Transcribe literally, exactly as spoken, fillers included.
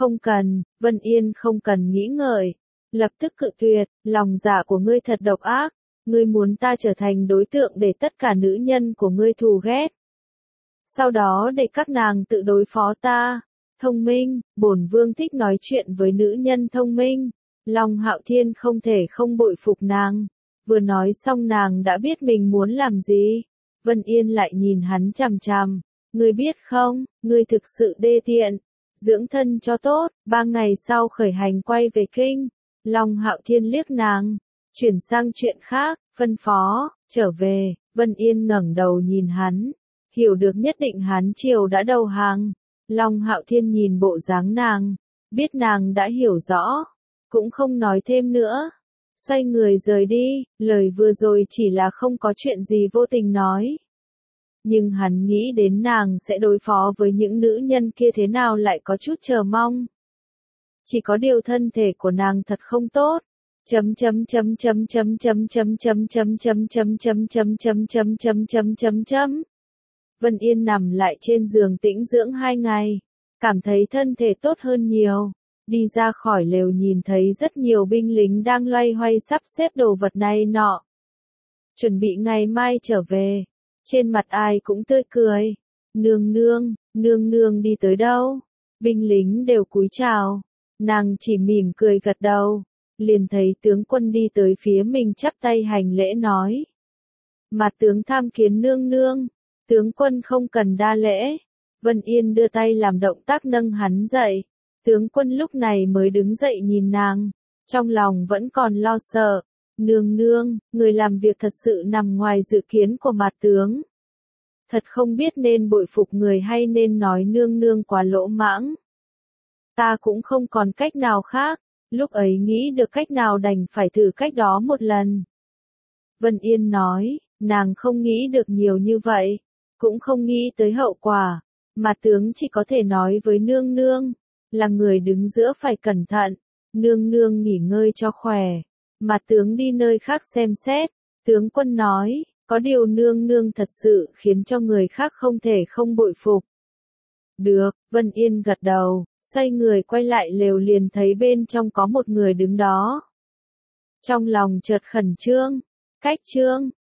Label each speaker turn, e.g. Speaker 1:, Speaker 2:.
Speaker 1: Không cần, Vân Yên không cần nghĩ ngợi. Lập tức cự tuyệt, lòng dạ của ngươi thật độc ác. Ngươi muốn ta trở thành đối tượng để tất cả nữ nhân của ngươi thù ghét. Sau đó để các nàng tự đối phó ta. Thông minh, bổn vương thích nói chuyện với nữ nhân thông minh. Long Hạo Thiên không thể không bội phục nàng. Vừa nói xong nàng đã biết mình muốn làm gì. Vân Yên lại nhìn hắn chằm chằm. Ngươi biết không, ngươi thực sự đê tiện. Dưỡng thân cho tốt, ba ngày sau khởi hành quay về kinh. Long Hạo Thiên liếc nàng. Chuyển sang chuyện khác, phân phó, trở về. Vân Yên ngẩng đầu nhìn hắn. Hiểu được nhất định hắn chiều đã đầu hàng. Long Hạo Thiên nhìn bộ dáng nàng. Biết nàng đã hiểu rõ. Cũng không nói thêm nữa. Xoay người rời đi, lời vừa rồi chỉ là không có chuyện gì vô tình nói. Nhưng hắn nghĩ đến nàng sẽ đối phó với những nữ nhân kia thế nào lại có chút chờ mong. Chỉ có điều thân thể của nàng thật không tốt. Chấm chấm chấm chấm chấm chấm chấm chấm chấm chấm chấm chấm chấm chấm chấm chấm chấm chấm chấm. Vân Yên nằm lại trên giường tĩnh dưỡng hai ngày, cảm thấy thân thể tốt hơn nhiều. Đi ra khỏi lều nhìn thấy rất nhiều binh lính đang loay hoay sắp xếp đồ vật này nọ. Chuẩn bị ngày mai trở về. Trên mặt ai cũng tươi cười. Nương nương, nương nương đi tới đâu? Binh lính đều cúi chào. Nàng chỉ mỉm cười gật đầu. Liền thấy tướng quân đi tới phía mình chắp tay hành lễ nói. Mà tướng tham kiến nương nương. Tướng quân không cần đa lễ. Vân Yên đưa tay làm động tác nâng hắn dậy. Tướng quân lúc này mới đứng dậy nhìn nàng. Trong lòng vẫn còn lo sợ. Nương nương, người làm việc thật sự nằm ngoài dự kiến của mặt tướng. Thật không biết nên bội phục người hay nên nói nương nương quá lỗ mãng. Ta cũng không còn cách nào khác. Lúc ấy nghĩ được cách nào đành phải thử cách đó một lần. Vân Yên nói, nàng không nghĩ được nhiều như vậy. Cũng không nghĩ tới hậu quả. Mà tướng chỉ có thể nói với nương nương. Là người đứng giữa phải cẩn thận. Nương nương nghỉ ngơi cho khỏe. Mà tướng đi nơi khác xem xét. Tướng quân nói, có điều nương nương thật sự khiến cho người khác không thể không bội phục. Được, Vân Yên gật đầu, xoay người quay lại lều liền thấy bên trong có một người đứng đó. Trong lòng chợt khẩn trương, cách trương,